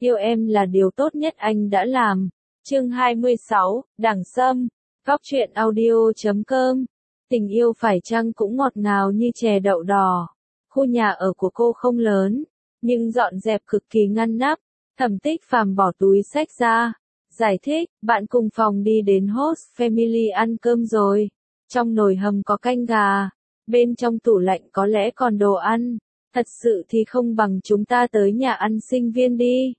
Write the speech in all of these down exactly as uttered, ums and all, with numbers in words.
Yêu em là điều tốt nhất anh đã làm. Chương hai mươi sáu, Đằng Sâm. Góc truyện audio chấm com. Tình yêu phải chăng cũng ngọt ngào như chè đậu đỏ. Khu nhà ở của cô không lớn, nhưng dọn dẹp cực kỳ ngăn nắp. Thẩm Tích Phàm bỏ túi xách ra, giải thích, bạn cùng phòng đi đến host family ăn cơm rồi. Trong nồi hầm có canh gà, bên trong tủ lạnh có lẽ còn đồ ăn. Thật sự thì không bằng chúng ta tới nhà ăn sinh viên đi.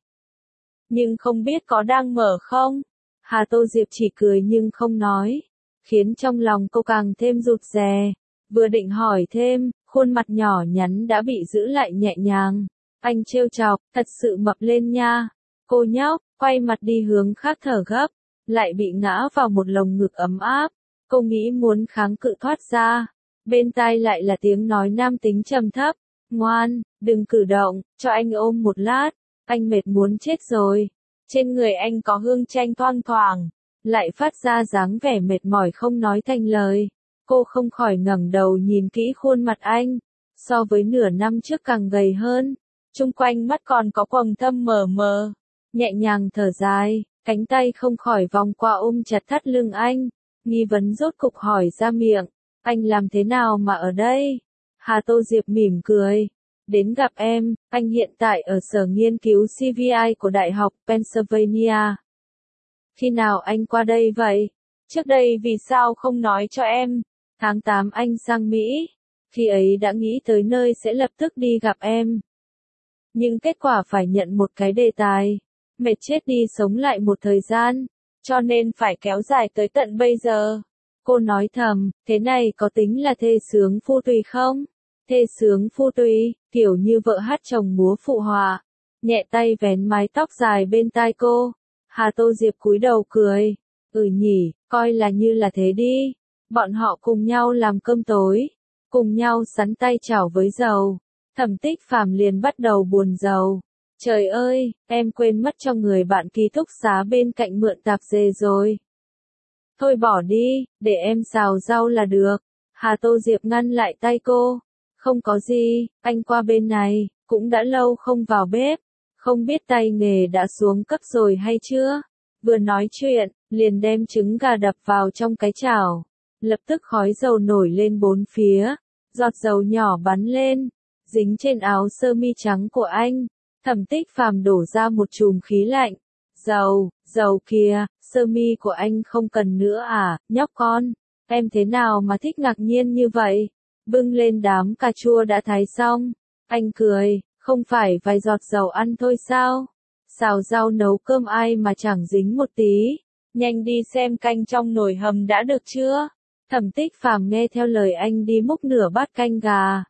Nhưng không biết có đang mở không? Hà Tô Diệp chỉ cười nhưng không nói, khiến trong lòng cô càng thêm rụt rè. Vừa định hỏi thêm, khuôn mặt nhỏ nhắn đã bị giữ lại nhẹ nhàng. Anh trêu chọc, thật sự mập lên nha. Cô nhóc, quay mặt đi hướng khác thở gấp, lại bị ngã vào một lồng ngực ấm áp. Cô nghĩ muốn kháng cự thoát ra. Bên tai lại là tiếng nói nam tính trầm thấp. Ngoan, đừng cử động, cho anh ôm một lát. Anh mệt muốn chết rồi. Trên người anh có hương chanh thoang thoảng, lại phát ra dáng vẻ mệt mỏi không nói thành lời. Cô không khỏi ngẩng đầu nhìn kỹ khuôn mặt anh. So với nửa năm trước càng gầy hơn. Chung quanh mắt còn có quầng thâm mờ mờ. Nhẹ nhàng thở dài, cánh tay không khỏi vòng qua ôm chặt thắt lưng anh. Nghi vấn rốt cục hỏi ra miệng. Anh làm thế nào mà ở đây? Hà Tô Diệp mỉm cười. Đến gặp em, anh hiện tại ở sở nghiên cứu xê vê i của Đại học Pennsylvania. Khi nào anh qua đây vậy? Trước đây vì sao không nói cho em? Tháng tám anh sang Mỹ. Khi ấy đã nghĩ tới nơi sẽ lập tức đi gặp em. Nhưng kết quả phải nhận một cái đề tài. Mệt chết đi sống lại một thời gian. Cho nên phải kéo dài tới tận bây giờ. Cô nói thầm, thế này có tính là thê sướng phu tùy không? Thê sướng phu tùy, kiểu như vợ hát chồng múa phụ họa. Nhẹ tay vén mái tóc dài bên tai cô. Hà Tô Diệp cúi đầu cười. Ừ nhỉ, coi là như là thế đi. Bọn họ cùng nhau làm cơm tối. Cùng nhau sắn tay chảo với dầu. Thẩm Tích Phàm liền bắt đầu buồn rầu. Trời ơi, em quên mất cho người bạn ký túc xá bên cạnh mượn tạp dề rồi. Thôi bỏ đi, để em xào rau là được. Hà Tô Diệp ngăn lại tay cô. Không có gì, anh qua bên này, cũng đã lâu không vào bếp. Không biết tay nghề đã xuống cấp rồi hay chưa? Vừa nói chuyện, liền đem trứng gà đập vào trong cái chảo. Lập tức khói dầu nổi lên bốn phía. Giọt dầu nhỏ bắn lên, dính trên áo sơ mi trắng của anh. Thẩm Tích Phàm đổ ra một chùm khí lạnh. Dầu, dầu kìa, sơ mi của anh không cần nữa à, nhóc con. Em thế nào mà thích ngạc nhiên như vậy? Bưng lên đám cà chua đã thái xong. Anh cười, không phải vài giọt dầu ăn thôi sao? Xào rau nấu cơm ai mà chẳng dính một tí. Nhanh đi xem canh trong nồi hầm đã được chưa? Thẩm Tích Phàm nghe theo lời anh đi múc nửa bát canh gà.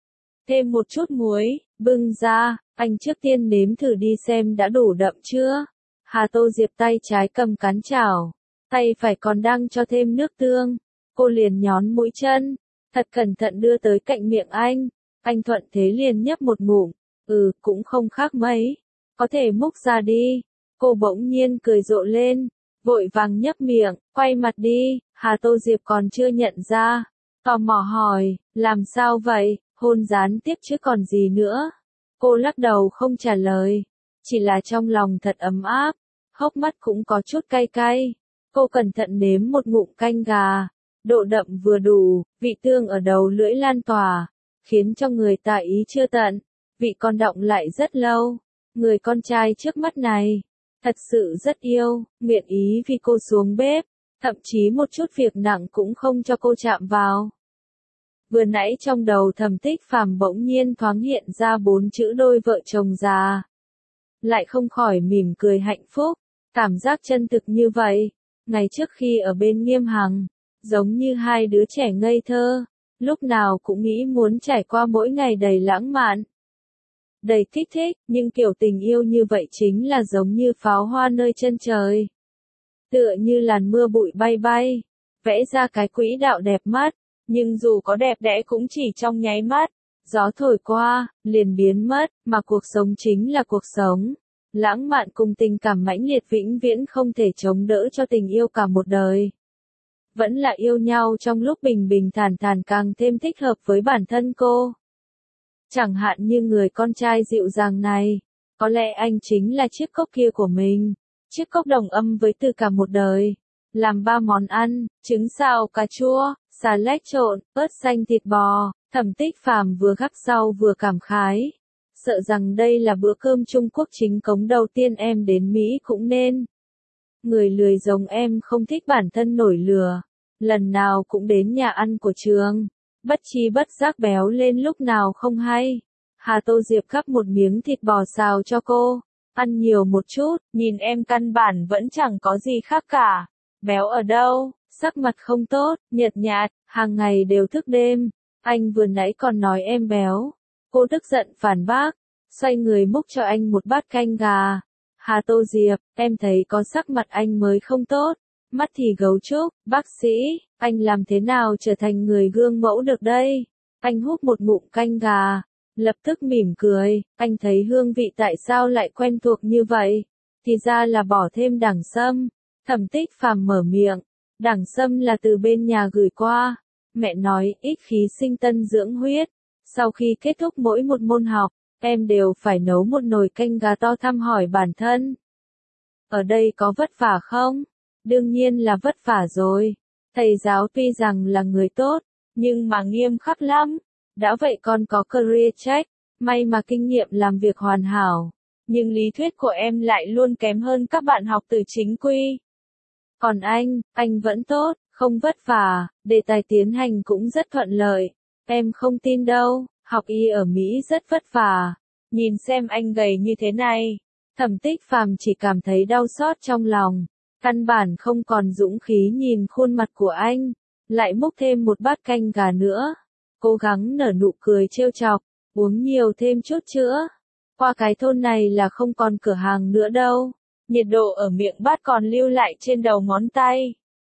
Thêm một chút muối, bưng ra, anh trước tiên nếm thử đi xem đã đủ đậm chưa? Hà Tô Diệp tay trái cầm cán chảo, tay phải còn đang cho thêm nước tương. Cô liền nhón mũi chân, thật cẩn thận đưa tới cạnh miệng anh. Anh thuận thế liền nhấp một ngụm, ừ, cũng không khác mấy. Có thể múc ra đi. Cô bỗng nhiên cười rộ lên, vội vàng nhấp miệng, quay mặt đi. Hà Tô Diệp còn chưa nhận ra, tò mò hỏi, làm sao vậy, hôn gián tiếp chứ còn gì nữa. Cô lắc đầu không trả lời, chỉ là trong lòng thật ấm áp, hốc mắt cũng có chút cay cay. Cô cẩn thận nếm một ngụm canh gà, độ đậm vừa đủ, vị tương ở đầu lưỡi lan tỏa, khiến cho người ta ý chưa tận, vị còn đọng lại rất lâu. Người con trai trước mắt này, thật sự rất yêu, nguyện ý vì cô xuống bếp, thậm chí một chút việc nặng cũng không cho cô chạm vào. Vừa nãy trong đầu Thẩm Tích Phàm bỗng nhiên thoáng hiện ra bốn chữ đôi vợ chồng già. Lại không khỏi mỉm cười hạnh phúc, cảm giác chân thực như vậy. Ngày trước khi ở bên Nghiêm Hằng, giống như hai đứa trẻ ngây thơ, lúc nào cũng nghĩ muốn trải qua mỗi ngày đầy lãng mạn, đầy kích thích, nhưng kiểu tình yêu như vậy chính là giống như pháo hoa nơi chân trời. Tựa như làn mưa bụi bay bay, vẽ ra cái quỹ đạo đẹp mắt, nhưng dù có đẹp đẽ cũng chỉ trong nháy mắt, gió thổi qua, liền biến mất, mà cuộc sống chính là cuộc sống. Lãng mạn cùng tình cảm mãnh liệt vĩnh viễn không thể chống đỡ cho tình yêu cả một đời. Vẫn là yêu nhau trong lúc bình bình thản thản càng thêm thích hợp với bản thân cô. Chẳng hạn như người con trai dịu dàng này, Có lẽ anh chính là chiếc cốc kia của mình. Chiếc cốc đồng âm với từ cả một đời. Làm ba món ăn, trứng xào cà chua, xà lách trộn, ớt xanh thịt bò, Thẩm Tích Phàm vừa gắp rau vừa cảm khái. Sợ rằng đây là bữa cơm Trung Quốc chính cống đầu tiên em đến Mỹ cũng nên. Người lười giống em không thích bản thân nổi lửa. Lần nào cũng đến nhà ăn của trường. Bất chi bất giác béo lên lúc nào không hay. Hà Tô Diệp gắp một miếng thịt bò xào cho cô. Ăn nhiều một chút, nhìn em căn bản vẫn chẳng có gì khác cả. Béo ở đâu, sắc mặt không tốt, nhợt nhạt, hàng ngày đều thức đêm. Anh vừa nãy còn nói em béo. Cô tức giận phản bác, xoay người múc cho anh một bát canh gà. Hà Tô Diệp, em thấy có sắc mặt anh mới không tốt. Mắt thì gấu trúc, bác sĩ, anh làm thế nào trở thành người gương mẫu được đây? Anh hút một ngụm canh gà, lập tức mỉm cười, anh thấy hương vị tại sao lại quen thuộc như vậy? Thì ra là bỏ thêm đẳng sâm. Thẩm Tích Phàm mở miệng, đẳng sâm là từ bên nhà gửi qua. Mẹ nói ích khí sinh tân dưỡng huyết. Sau khi kết thúc mỗi một môn học, em đều phải nấu một nồi canh gà to thăm hỏi bản thân. Ở đây có vất vả không? Đương nhiên là vất vả rồi. Thầy giáo tuy rằng là người tốt, nhưng mà nghiêm khắc lắm. Đã vậy còn có career check, may mà kinh nghiệm làm việc hoàn hảo. Nhưng lý thuyết của em lại luôn kém hơn các bạn học từ chính quy. Còn anh, anh vẫn tốt, không vất vả, đề tài tiến hành cũng rất thuận lợi. Em không tin đâu, học y ở Mỹ rất vất vả. Nhìn xem anh gầy như thế này. Thẩm Tích Phàm chỉ cảm thấy đau xót trong lòng. Căn bản không còn dũng khí nhìn khuôn mặt của anh. Lại múc thêm một bát canh gà nữa. Cố gắng nở nụ cười trêu chọc. Uống nhiều thêm chút chữa. Qua cái thôn này là không còn cửa hàng nữa đâu. Nhiệt độ ở miệng bát còn lưu lại trên đầu ngón tay.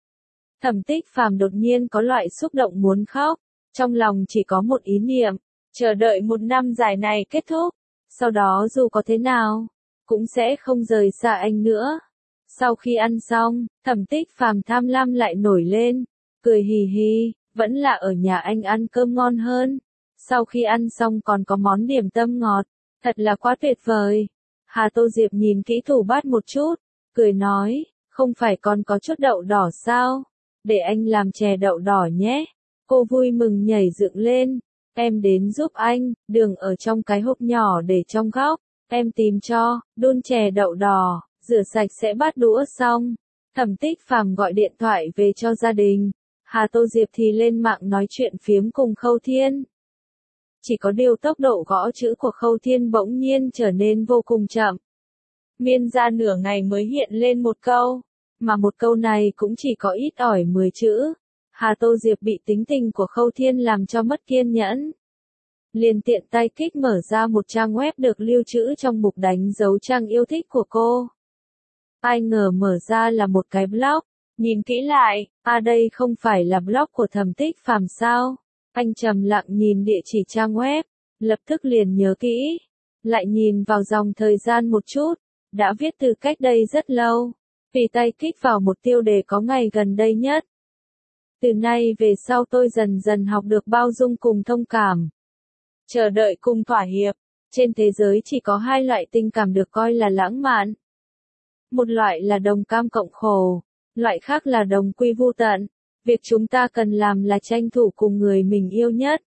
Thẩm Tích Phàm đột nhiên có loại xúc động muốn khóc. Trong lòng chỉ có một ý niệm. Chờ đợi một năm dài này kết thúc. Sau đó dù có thế nào, cũng sẽ không rời xa anh nữa. Sau khi ăn xong, Thẩm Tích Phàm tham lam lại nổi lên. Cười hì hì, vẫn là ở nhà anh ăn cơm ngon hơn. Sau khi ăn xong còn có món điểm tâm ngọt. Thật là quá tuyệt vời. Hà Tô Diệp nhìn kỹ tủ bát một chút, cười nói, không phải còn có chút đậu đỏ sao? Để anh làm chè đậu đỏ nhé. Cô vui mừng nhảy dựng lên. Em đến giúp anh, đường ở trong cái hộp nhỏ để trong góc. Em tìm cho, đun chè đậu đỏ, rửa sạch sẽ bát đũa xong. Thẩm Tích Phàm gọi điện thoại về cho gia đình. Hà Tô Diệp thì lên mạng nói chuyện phiếm cùng Khâu Thiên. Chỉ có điều tốc độ gõ chữ của Khâu Thiên bỗng nhiên trở nên vô cùng chậm. Miên ra nửa ngày mới hiện lên một câu, mà một câu này cũng chỉ có ít ỏi mười chữ. Hà Tô Diệp bị tính tình của Khâu Thiên làm cho mất kiên nhẫn. Liền tiện tay kích mở ra một trang web được lưu trữ trong mục đánh dấu trang yêu thích của cô. Ai ngờ mở ra là một cái blog. Nhìn kỹ lại, à đây không phải là blog của Thẩm Tích Phàm sao? Anh trầm lặng nhìn địa chỉ trang web, lập tức liền nhớ kỹ. Lại nhìn vào dòng thời gian một chút, đã viết từ cách đây rất lâu. Vì tay kích vào một tiêu đề có ngày gần đây nhất. Từ nay về sau tôi dần dần học được bao dung cùng thông cảm. Chờ đợi cùng thỏa hiệp. Trên thế giới chỉ có hai loại tình cảm được coi là lãng mạn. Một loại là đồng cam cộng khổ, loại khác là đồng quy vu tận. Việc chúng ta cần làm là tranh thủ cùng người mình yêu nhất.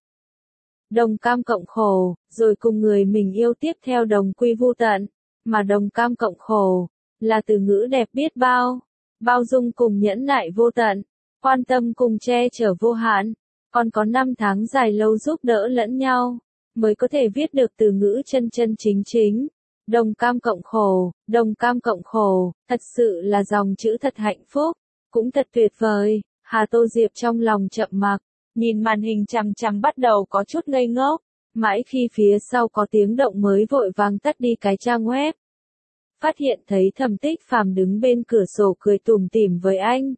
Đồng cam cộng khổ, rồi cùng người mình yêu tiếp theo đồng quy vu tận. Mà đồng cam cộng khổ, là từ ngữ đẹp biết bao. Bao dung cùng nhẫn nại vô tận. Quan tâm cùng che chở vô hạn. Còn có năm tháng dài lâu giúp đỡ lẫn nhau. Mới có thể viết được từ ngữ chân chân chính chính. Đồng cam cộng khổ, đồng cam cộng khổ, thật sự là dòng chữ thật hạnh phúc. Cũng thật tuyệt vời. Hà Tô Diệp trong lòng chậm mặc, nhìn màn hình chằm chằm bắt đầu có chút ngây ngốc, mãi khi phía sau có tiếng động mới vội vàng tắt đi cái trang web. Phát hiện thấy Thẩm Tích Phàm đứng bên cửa sổ cười tủm tỉm với anh.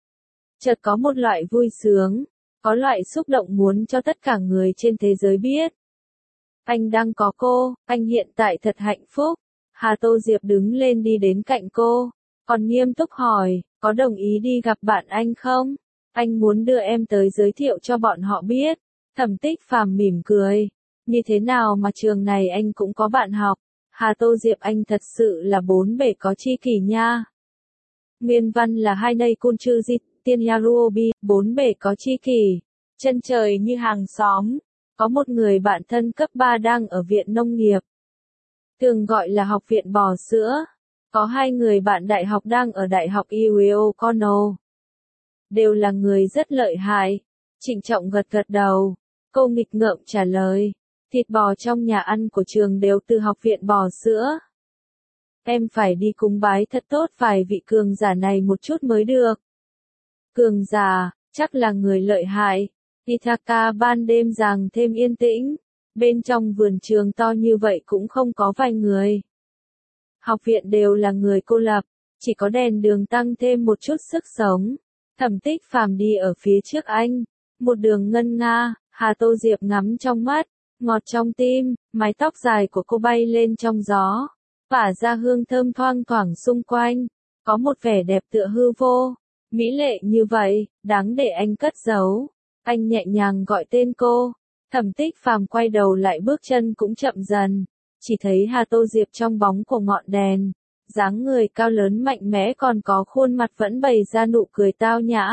Chợt có một loại vui sướng, có loại xúc động muốn cho tất cả người trên thế giới biết. Anh đang có cô, anh hiện tại thật hạnh phúc. Hà Tô Diệp đứng lên đi đến cạnh cô, còn nghiêm túc hỏi, có đồng ý đi gặp bạn anh không? Anh muốn đưa em tới giới thiệu cho bọn họ biết. Thẩm Tích Phàm mỉm cười. Như thế nào mà trường này anh cũng có bạn học? Hà Tô Diệp anh thật sự là bốn bể có chi kỷ nha. Nguyên văn là hai nay cun chư di, tiên yaruobi, bốn bể có chi kỷ. Chân trời như hàng xóm. Có một người bạn thân cấp ba đang ở viện nông nghiệp. Thường gọi là học viện bò sữa. Có hai người bạn đại học đang ở đại học Yale Cornell. Đều là người rất lợi hại. Trịnh trọng gật gật đầu. Cô nghịch ngợm trả lời. Thịt bò trong nhà ăn của trường đều từ học viện bò sữa. Em phải đi cúng bái thật tốt vài vị cường giả này một chút mới được. Cường giả, chắc là người lợi hại. Ithaka ban đêm càng thêm yên tĩnh. Bên trong vườn trường to như vậy cũng không có vài người. Học viện đều là người cô lập. Chỉ có đèn đường tăng thêm một chút sức sống. Thẩm Tích Phàm đi ở phía trước anh. Một đường ngân nga, Hà Tô Diệp ngắm trong mắt. Ngọt trong tim, mái tóc dài của cô bay lên trong gió. Phả ra hương thơm thoang thoảng xung quanh. Có một vẻ đẹp tựa hư vô. Mỹ lệ như vậy, đáng để anh cất giấu. Anh nhẹ nhàng gọi tên cô. Thẩm Tích Phàm quay đầu lại bước chân cũng chậm dần. Chỉ thấy Hà Tô Diệp trong bóng của ngọn đèn. Dáng người cao lớn mạnh mẽ còn có khuôn mặt vẫn bày ra nụ cười tao nhã.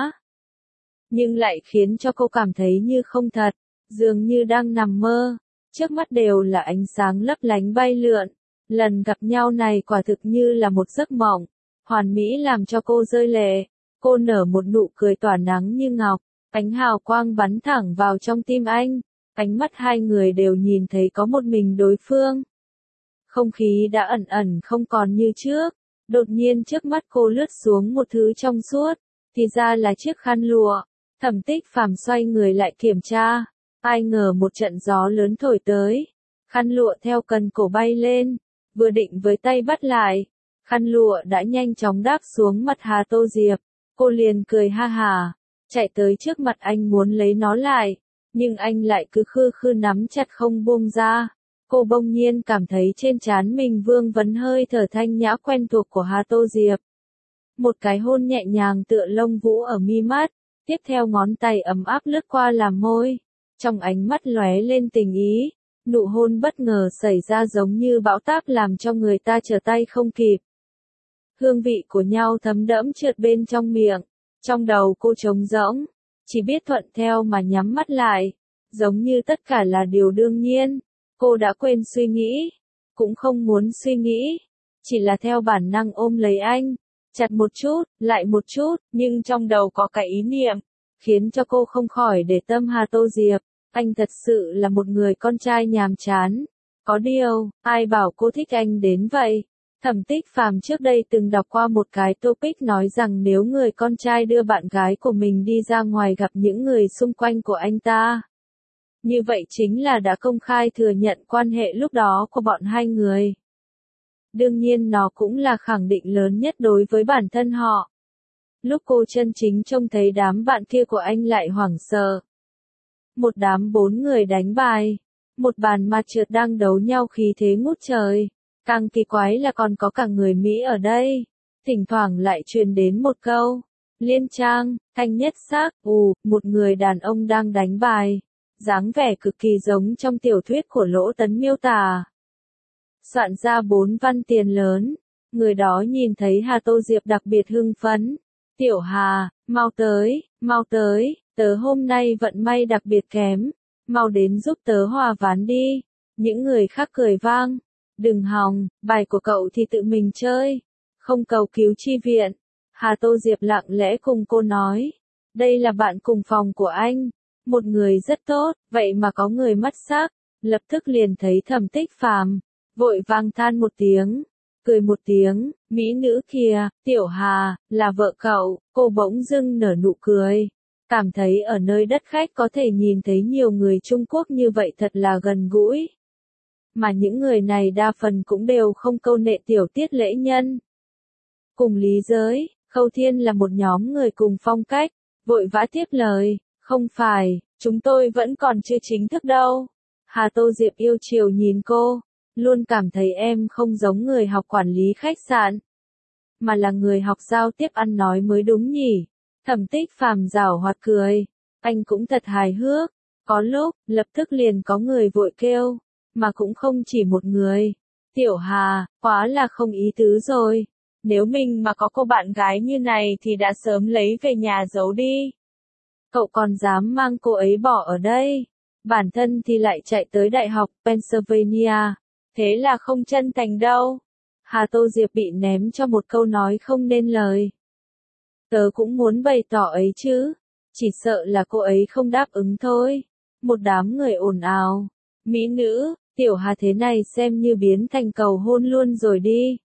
Nhưng lại khiến cho cô cảm thấy như không thật. Dường như đang nằm mơ. Trước mắt đều là ánh sáng lấp lánh bay lượn. Lần gặp nhau này quả thực như là một giấc mộng. Hoàn mỹ làm cho cô rơi lệ. Cô nở một nụ cười tỏa nắng như ngọc. Ánh hào quang bắn thẳng vào trong tim anh. Ánh mắt hai người đều nhìn thấy có một mình đối phương. Không khí đã ẩn ẩn không còn như trước. Đột nhiên trước mắt cô lướt xuống một thứ trong suốt. Thì ra là chiếc khăn lụa. Thẩm Tích Phàm xoay người lại kiểm tra. Ai ngờ một trận gió lớn thổi tới. Khăn lụa theo cần cổ bay lên. Vừa định với tay bắt lại. Khăn lụa đã nhanh chóng đáp xuống mặt Hà Tô Diệp. Cô liền cười ha hả. Chạy tới trước mặt anh muốn lấy nó lại. Nhưng anh lại cứ khư khư nắm chặt không buông ra. Cô bỗng nhiên cảm thấy trên trán mình vương vấn hơi thở thanh nhã quen thuộc của Hà Tô Diệp. Một cái hôn nhẹ nhàng tựa lông vũ ở mi mắt. Tiếp theo ngón tay ấm áp lướt qua làm môi. Trong ánh mắt lóe lên tình ý. Nụ hôn bất ngờ xảy ra giống như bão táp làm cho người ta trở tay không kịp. Hương vị của nhau thấm đẫm trượt bên trong miệng. Trong đầu cô trống rỗng. Chỉ biết thuận theo mà nhắm mắt lại. Giống như tất cả là điều đương nhiên. Cô đã quên suy nghĩ. Cũng không muốn suy nghĩ. Chỉ là theo bản năng ôm lấy anh. Chặt một chút, lại một chút. Nhưng trong đầu có cái ý niệm. Khiến cho cô không khỏi để tâm Hà Tô Diệp. Anh thật sự là một người con trai nhàm chán. Có điều, ai bảo cô thích anh đến vậy? Thẩm Tích Phàm trước đây từng đọc qua một cái topic nói rằng nếu người con trai đưa bạn gái của mình đi ra ngoài gặp những người xung quanh của anh ta. Như vậy chính là đã công khai thừa nhận quan hệ lúc đó của bọn hai người. Đương nhiên nó cũng là khẳng định lớn nhất đối với bản thân họ. Lúc cô chân chính trông thấy đám bạn kia của anh lại hoảng sợ. Một đám bốn người đánh bài. Một bàn mặt trượt đang đấu nhau khí thế ngút trời. Càng kỳ quái là còn có cả người Mỹ ở đây. Thỉnh thoảng lại truyền đến một câu. Liên trang, thanh nhất sắc, ù, một người đàn ông đang đánh bài. Dáng vẻ cực kỳ giống trong tiểu thuyết của Lỗ Tấn miêu tả. Soạn ra bốn văn tiền lớn. Người đó nhìn thấy Hà Tô Diệp đặc biệt hưng phấn. Tiểu Hà, mau tới, mau tới, tớ hôm nay vận may đặc biệt kém. Mau đến giúp tớ hòa ván đi. Những người khác cười vang. Đừng hòng, bài của cậu thì tự mình chơi. Không cầu cứu chi viện. Hà Tô Diệp lặng lẽ cùng cô nói. Đây là bạn cùng phòng của anh. Một người rất tốt, vậy mà có người mất sắc. Lập tức liền thấy Thẩm Tích Phàm. Vội vang than một tiếng. Cười một tiếng, mỹ nữ kia, Tiểu Hà, là vợ cậu. Cô bỗng dưng nở nụ cười. Cảm thấy ở nơi đất khách có thể nhìn thấy nhiều người Trung Quốc như vậy thật là gần gũi. Mà những người này đa phần cũng đều không câu nệ tiểu tiết lễ nhân. Cùng lý giới, Khâu Thiên là một nhóm người cùng phong cách, vội vã tiếp lời, không phải, chúng tôi vẫn còn chưa chính thức đâu. Hà Tô Diệp yêu chiều nhìn cô, luôn cảm thấy em không giống người học quản lý khách sạn, mà là người học giao tiếp ăn nói mới đúng nhỉ. Thẩm Tích Phàm giảo hoạt cười, anh cũng thật hài hước, có lúc, lập tức liền có người vội kêu, mà cũng không chỉ một người. Tiểu Hà, quá là không ý tứ rồi. Nếu mình mà có cô bạn gái như này thì đã sớm lấy về nhà giấu đi. Cậu còn dám mang cô ấy bỏ ở đây. Bản thân thì lại chạy tới Đại học Pennsylvania. Thế là không chân thành đâu. Hà Tô Diệp bị ném cho một câu nói không nên lời. Tớ cũng muốn bày tỏ ấy chứ. Chỉ sợ là cô ấy không đáp ứng thôi. Một đám người ồn ào. Mỹ nữ, Tiểu Hà thế này xem như biến thành cầu hôn luôn rồi đi.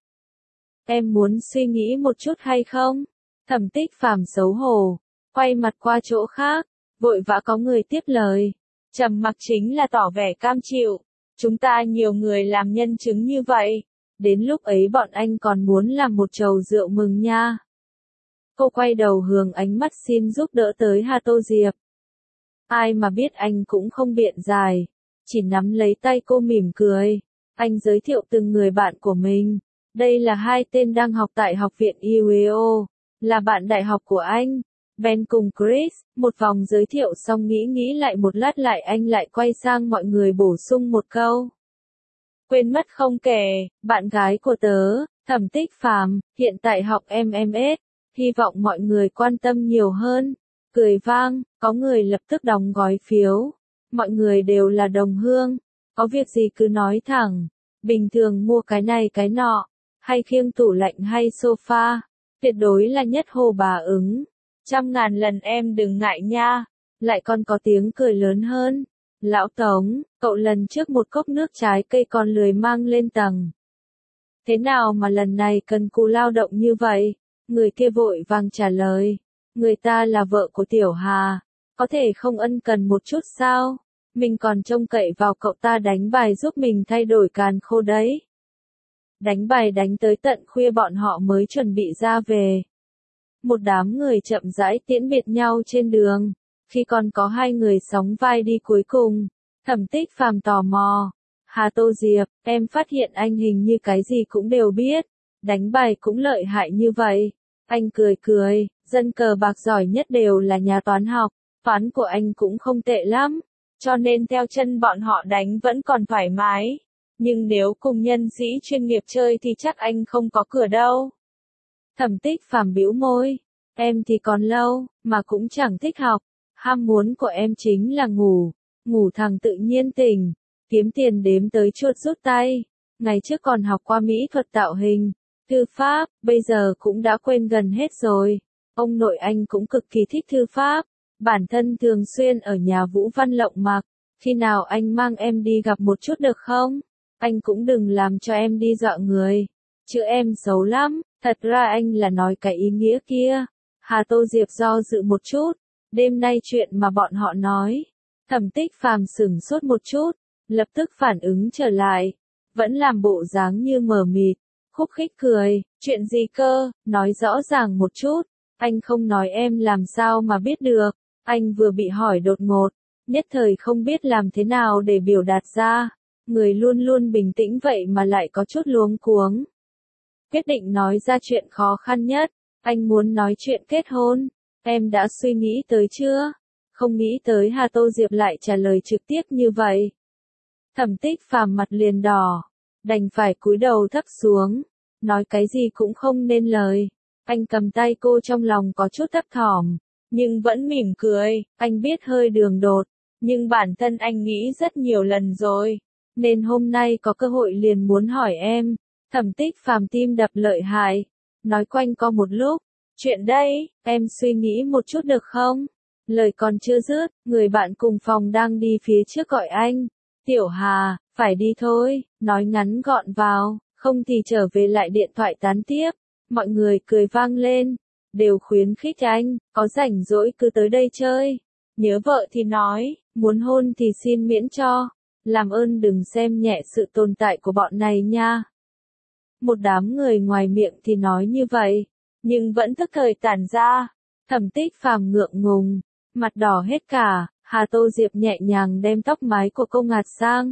Em muốn suy nghĩ một chút hay không? Thẩm Tích Phàm xấu hổ, quay mặt qua chỗ khác, vội vã có người tiếp lời. Trầm mặc chính là tỏ vẻ cam chịu. Chúng ta nhiều người làm nhân chứng như vậy. Đến lúc ấy bọn anh còn muốn làm một chầu rượu mừng nha. Cô quay đầu hướng ánh mắt xin giúp đỡ tới Hà Tô Diệp. Ai mà biết anh cũng không biện giải, chỉ nắm lấy tay cô mỉm cười. Anh giới thiệu từng người bạn của mình. Đây là hai tên đang học tại học viện u e o, là bạn đại học của anh. Ben cùng Chris, một vòng giới thiệu xong nghĩ nghĩ lại một lát lại anh lại quay sang mọi người bổ sung một câu. Quên mất không kể, bạn gái của tớ, Thẩm Tích Phàm, hiện tại học em em ét, hy vọng mọi người quan tâm nhiều hơn. Cười vang, có người lập tức đóng gói phiếu. Mọi người đều là đồng hương, có việc gì cứ nói thẳng. Bình thường mua cái này cái nọ, hay khiêng tủ lạnh hay sofa, tuyệt đối là nhất hồ bà ứng. Trăm ngàn lần em đừng ngại nha. Lại còn có tiếng cười lớn hơn. Lão Tống, cậu lần trước một cốc nước trái cây còn lười mang lên tầng. Thế nào mà lần này cần cù lao động như vậy? Người kia vội vàng trả lời. Người ta là vợ của Tiểu Hà, có thể không ân cần một chút sao? Mình còn trông cậy vào cậu ta đánh bài giúp mình thay đổi càn khô đấy. Đánh bài đánh tới tận khuya bọn họ mới chuẩn bị ra về. Một đám người chậm rãi tiễn biệt nhau trên đường. Khi còn có hai người sóng vai đi cuối cùng, Thẩm Tích Phàm tò mò. Hà Tô Diệp, em phát hiện anh hình như cái gì cũng đều biết. Đánh bài cũng lợi hại như vậy. Anh cười cười, dân cờ bạc giỏi nhất đều là nhà toán học. Toán của anh cũng không tệ lắm. Cho nên theo chân bọn họ đánh vẫn còn thoải mái. Nhưng nếu cùng nhân sĩ chuyên nghiệp chơi thì chắc anh không có cửa đâu. Thẩm Tích Phàm bĩu môi. Em thì còn lâu, mà cũng chẳng thích học. Ham muốn của em chính là ngủ. Ngủ thẳng tự nhiên tỉnh. Kiếm tiền đếm tới chuột rút tay. Ngày trước còn học qua mỹ thuật tạo hình, thư pháp, bây giờ cũng đã quên gần hết rồi. Ông nội anh cũng cực kỳ thích thư pháp. Bản thân thường xuyên ở nhà Vũ Văn Lộng Mặc. Khi nào anh mang em đi gặp một chút được không? Anh cũng đừng làm cho em đi dọa người. Chứ em xấu lắm, thật ra anh là nói cái ý nghĩa kia. Hà Tô Diệp do dự một chút. Đêm nay chuyện mà bọn họ nói. Thẩm Tích Phàm sửng sốt một chút. Lập tức phản ứng trở lại. Vẫn làm bộ dáng như mờ mịt. Khúc khích cười. Chuyện gì cơ, nói rõ ràng một chút. Anh không nói em làm sao mà biết được. Anh vừa bị hỏi đột ngột. Nhất thời không biết làm thế nào để biểu đạt ra. Người luôn luôn bình tĩnh vậy mà lại có chút luống cuống. Quyết định nói ra chuyện khó khăn nhất. Anh muốn nói chuyện kết hôn. Em đã suy nghĩ tới chưa? Không nghĩ tới Hà Tô Diệp lại trả lời trực tiếp như vậy. Thẩm Tích Phàm mặt liền đỏ. Đành phải cúi đầu thấp xuống. Nói cái gì cũng không nên lời. Anh cầm tay cô trong lòng có chút thấp thỏm. Nhưng vẫn mỉm cười. Anh biết hơi đường đột. Nhưng bản thân anh nghĩ rất nhiều lần rồi. Nên hôm nay có cơ hội liền muốn hỏi em. Thẩm Tích Phàm tim đập lợi hại. Nói quanh co một lúc. Chuyện đây, em suy nghĩ một chút được không? Lời còn chưa dứt, người bạn cùng phòng đang đi phía trước gọi anh. Tiểu Hà, phải đi thôi, nói ngắn gọn vào, không thì trở về lại điện thoại tán tiếp. Mọi người cười vang lên, đều khuyến khích anh, có rảnh rỗi cứ tới đây chơi. Nhớ vợ thì nói, muốn hôn thì xin miễn cho. Làm ơn đừng xem nhẹ sự tồn tại của bọn này nha. Một đám người ngoài miệng thì nói như vậy, nhưng vẫn tức thời tản ra. Thẩm Tích Phàm ngượng ngùng, mặt đỏ hết cả. Hà Tô Diệp nhẹ nhàng đem tóc mái của cô ngạt sang.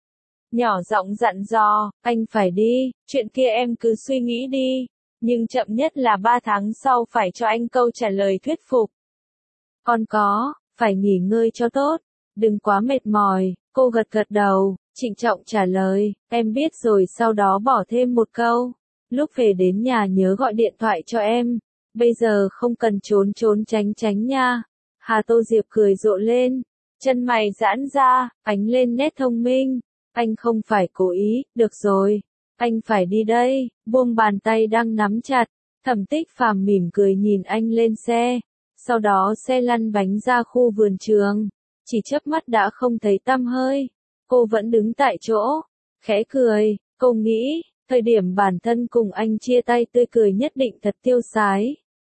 Nhỏ giọng dặn dò, anh phải đi, chuyện kia em cứ suy nghĩ đi. Nhưng chậm nhất là ba tháng sau phải cho anh câu trả lời thuyết phục. Còn có, phải nghỉ ngơi cho tốt, đừng quá mệt mỏi. Cô gật gật đầu, Trịnh trọng trả lời, em biết rồi, sau đó bỏ thêm một câu. Lúc về đến nhà nhớ gọi điện thoại cho em. Bây giờ không cần trốn trốn tránh tránh nha. Hà Tô Diệp cười rộ lên. Chân mày giãn ra, ánh lên nét thông minh. Anh không phải cố ý, được rồi. Anh phải đi đây, buông bàn tay đang nắm chặt. Thẩm Tích Phàm mỉm cười nhìn anh lên xe. Sau đó xe lăn bánh ra khu vườn trường. Chỉ chớp mắt đã không thấy tăm hơi. Cô vẫn đứng tại chỗ. Khẽ cười, cô nghĩ, thời điểm bản thân cùng anh chia tay tươi cười nhất định thật tiêu sái.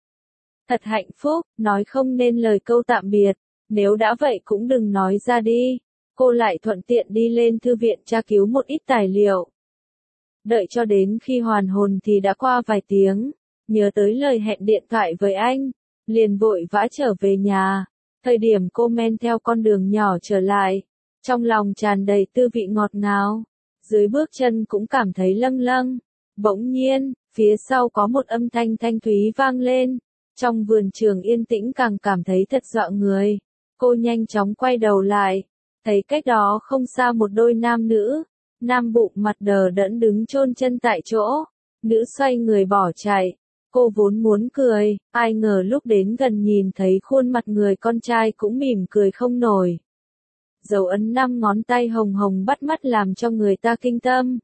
Thật hạnh phúc, nói không nên lời câu tạm biệt. Nếu đã vậy cũng đừng nói ra đi. Cô lại thuận tiện đi lên thư viện tra cứu một ít tài liệu. Đợi cho đến khi hoàn hồn thì đã qua vài tiếng. Nhớ tới lời hẹn điện thoại với anh. Liền vội vã trở về nhà. Thời điểm cô men theo con đường nhỏ trở lại. Trong lòng tràn đầy tư vị ngọt ngào. Dưới bước chân cũng cảm thấy lâng lâng. Bỗng nhiên, phía sau có một âm thanh thanh thúy vang lên. Trong vườn trường yên tĩnh càng cảm thấy thật dọa người. Cô nhanh chóng quay đầu lại. Thấy cách đó không xa một đôi nam nữ. Nam bụng mặt đờ đẫn đứng chôn chân tại chỗ. Nữ xoay người bỏ chạy. Cô vốn muốn cười, ai ngờ lúc đến gần nhìn thấy khuôn mặt người con trai cũng mỉm cười không nổi. Dấu ấn năm ngón tay hồng hồng bắt mắt làm cho người ta kinh tâm.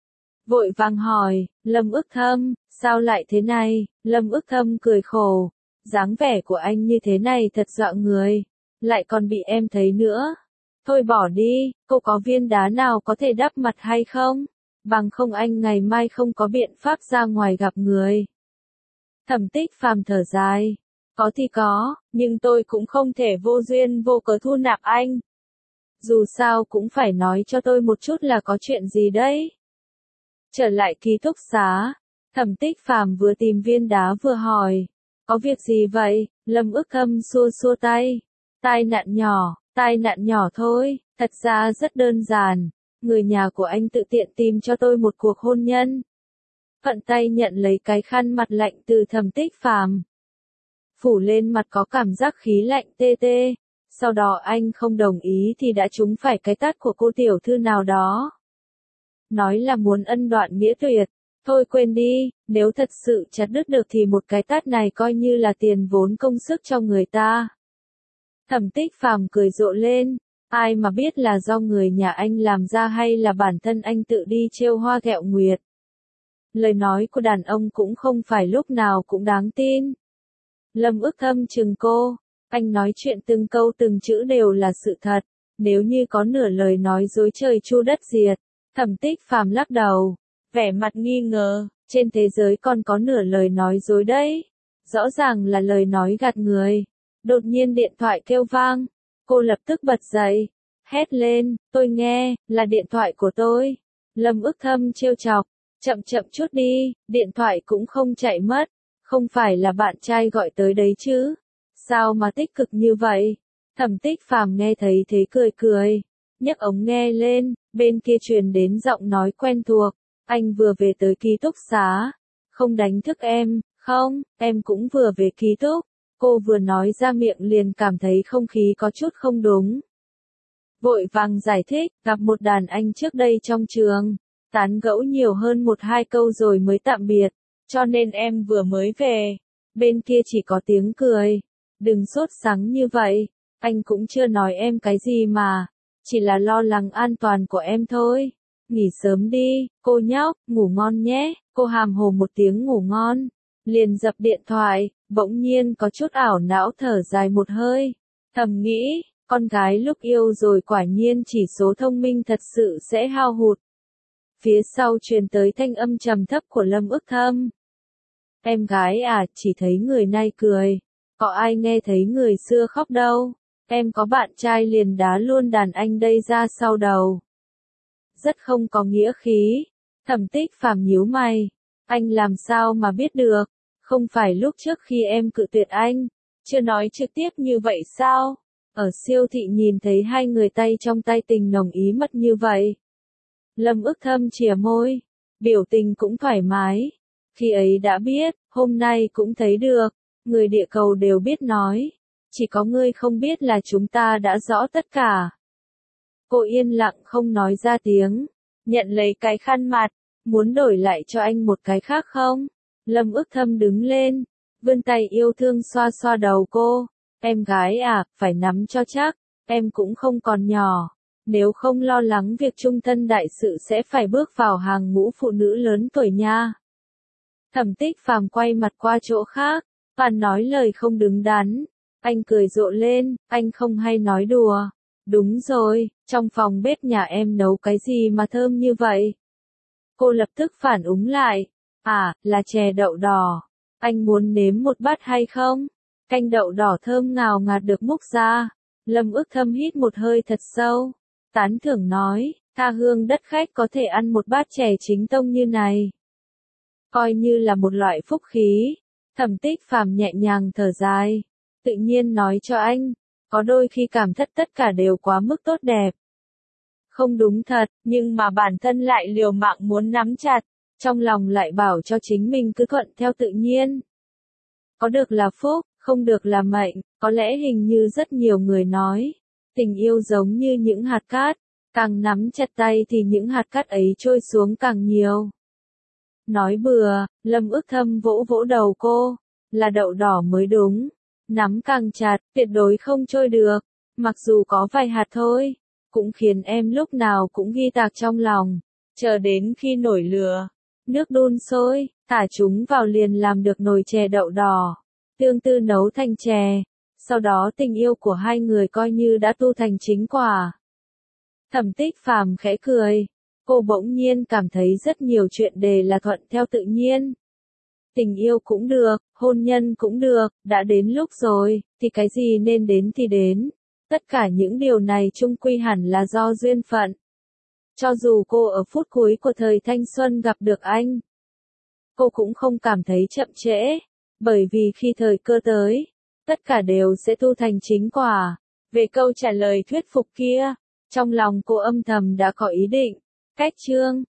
Vội vàng hỏi, Lâm Ước Thâm, sao lại thế này? Lâm Ước Thâm cười khổ, dáng vẻ của anh như thế này thật dọa người, lại còn bị em thấy nữa. Thôi bỏ đi, cô có viên đá nào có thể đắp mặt hay không? Bằng không anh ngày mai không có biện pháp ra ngoài gặp người. Thẩm Tích Phàm thở dài, có thì có, nhưng tôi cũng không thể vô duyên vô cớ thu nạp anh. Dù sao cũng phải nói cho tôi một chút là có chuyện gì đấy. Trở lại ký túc xá, Thẩm Tích Phàm vừa tìm viên đá vừa hỏi, có việc gì vậy? Lâm Ước Thâm xua xua tay, tai nạn nhỏ, tai nạn nhỏ thôi, thật ra rất đơn giản, người nhà của anh tự tiện tìm cho tôi một cuộc hôn nhân. Thuận tay nhận lấy cái khăn mặt lạnh từ Thẩm Tích Phàm. Phủ lên mặt có cảm giác khí lạnh tê tê. Sau đó anh không đồng ý thì đã trúng phải cái tát của cô tiểu thư nào đó. Nói là muốn ân đoạn nghĩa tuyệt. Thôi quên đi, nếu thật sự chặt đứt được thì một cái tát này coi như là tiền vốn công sức cho người ta. Thẩm Tích Phàm cười rộ lên. Ai mà biết là do người nhà anh làm ra hay là bản thân anh tự đi trêu hoa ghẹo nguyệt. Lời nói của đàn ông cũng không phải lúc nào cũng đáng tin. Lâm Ước Thâm chừng cô. Anh nói chuyện từng câu từng chữ đều là sự thật. Nếu như có nửa lời nói dối trời chu đất diệt. Thẩm Tích Phàm lắc đầu. Vẻ mặt nghi ngờ. Trên thế giới còn có nửa lời nói dối đấy. Rõ ràng là lời nói gạt người. Đột nhiên điện thoại kêu vang. Cô lập tức bật dậy. Hét lên. Tôi nghe. Là điện thoại của tôi. Lâm Ước Thâm trêu chọc. Chậm chậm chút đi. Điện thoại cũng không chạy mất. Không phải là bạn trai gọi tới đấy chứ. Sao mà tích cực như vậy? Thẩm Tích Phàm nghe thấy thế cười cười. Nhấc ống nghe lên, bên kia truyền đến giọng nói quen thuộc. Anh vừa về tới ký túc xá. Không đánh thức em, không, em cũng vừa về ký túc. Cô vừa nói ra miệng liền cảm thấy không khí có chút không đúng. Vội vàng giải thích, gặp một đàn anh trước đây trong trường. Tán gẫu nhiều hơn một hai câu rồi mới tạm biệt. Cho nên em vừa mới về. Bên kia chỉ có tiếng cười. Đừng sốt sắng như vậy, anh cũng chưa nói em cái gì mà, chỉ là lo lắng an toàn của em thôi. Nghỉ sớm đi, cô nhóc, ngủ ngon nhé. Cô hàm hồ một tiếng ngủ ngon, liền dập điện thoại, bỗng nhiên có chút ảo não thở dài một hơi. Thầm nghĩ, con gái lúc yêu rồi quả nhiên chỉ số thông minh thật sự sẽ hao hụt. Phía sau truyền tới thanh âm trầm thấp của Lâm Ước Thâm. Em gái à, chỉ thấy người nay cười. Có ai nghe thấy người xưa khóc đâu. Em có bạn trai liền đá luôn đàn anh đây ra sau đầu. Rất không có nghĩa khí. Thẩm Tích Phàm nhíu mày. Anh làm sao mà biết được? Không phải lúc trước khi em cự tuyệt anh, chưa nói trực tiếp như vậy sao? Ở siêu thị nhìn thấy hai người tay trong tay tình nồng ý mất như vậy. Lâm Ước Thâm chìa môi. Biểu tình cũng thoải mái. Khi ấy đã biết, hôm nay cũng thấy được. Người địa cầu đều biết nói. Chỉ có ngươi không biết là chúng ta đã rõ tất cả. Cô yên lặng không nói ra tiếng, nhận lấy cái khăn mặt, muốn đổi lại cho anh một cái khác không? Lâm Ước Thâm đứng lên, vươn tay yêu thương xoa xoa đầu cô, em gái à, phải nắm cho chắc, em cũng không còn nhỏ, nếu không lo lắng việc trung thân đại sự sẽ phải bước vào hàng ngũ phụ nữ lớn tuổi nha. Thẩm Tích Phàm quay mặt qua chỗ khác, phàn nói lời không đứng đắn, anh cười rộ lên, anh không hay nói đùa. Đúng rồi, trong phòng bếp nhà em nấu cái gì mà thơm như vậy? Cô lập tức phản ứng lại, à, là chè đậu đỏ, anh muốn nếm một bát hay không? Canh đậu đỏ thơm ngào ngạt được múc ra, Lâm Ước Thâm hít một hơi thật sâu, tán thưởng nói, tha hương đất khách có thể ăn một bát chè chính tông như này. Coi như là một loại phúc khí, Thẩm Tích Phàm nhẹ nhàng thở dài, tự nhiên nói cho anh, có đôi khi cảm thất tất cả đều quá mức tốt đẹp. Không đúng thật, nhưng mà bản thân lại liều mạng muốn nắm chặt, trong lòng lại bảo cho chính mình cứ thuận theo tự nhiên. Có được là phúc, không được là mệnh, có lẽ hình như rất nhiều người nói, tình yêu giống như những hạt cát, càng nắm chặt tay thì những hạt cát ấy trôi xuống càng nhiều. Nói bừa, Lâm Ước Thâm vỗ vỗ đầu cô, là đậu đỏ mới đúng, nắm càng chặt, tuyệt đối không trôi được, mặc dù có vài hạt thôi, cũng khiến em lúc nào cũng ghi tạc trong lòng, chờ đến khi nổi lửa, nước đun sôi, thả chúng vào liền làm được nồi chè đậu đỏ, tương tư nấu thành chè, sau đó tình yêu của hai người coi như đã tu thành chính quả. Thẩm Tích Phàm khẽ cười, cô bỗng nhiên cảm thấy rất nhiều chuyện đề là thuận theo tự nhiên. Tình yêu cũng được, hôn nhân cũng được, đã đến lúc rồi, thì cái gì nên đến thì đến. Tất cả những điều này chung quy hẳn là do duyên phận. Cho dù cô ở phút cuối của thời thanh xuân gặp được anh, cô cũng không cảm thấy chậm trễ, bởi vì khi thời cơ tới, tất cả đều sẽ tu thành chính quả. Về câu trả lời thuyết phục kia, trong lòng cô âm thầm đã có ý định. Cách chương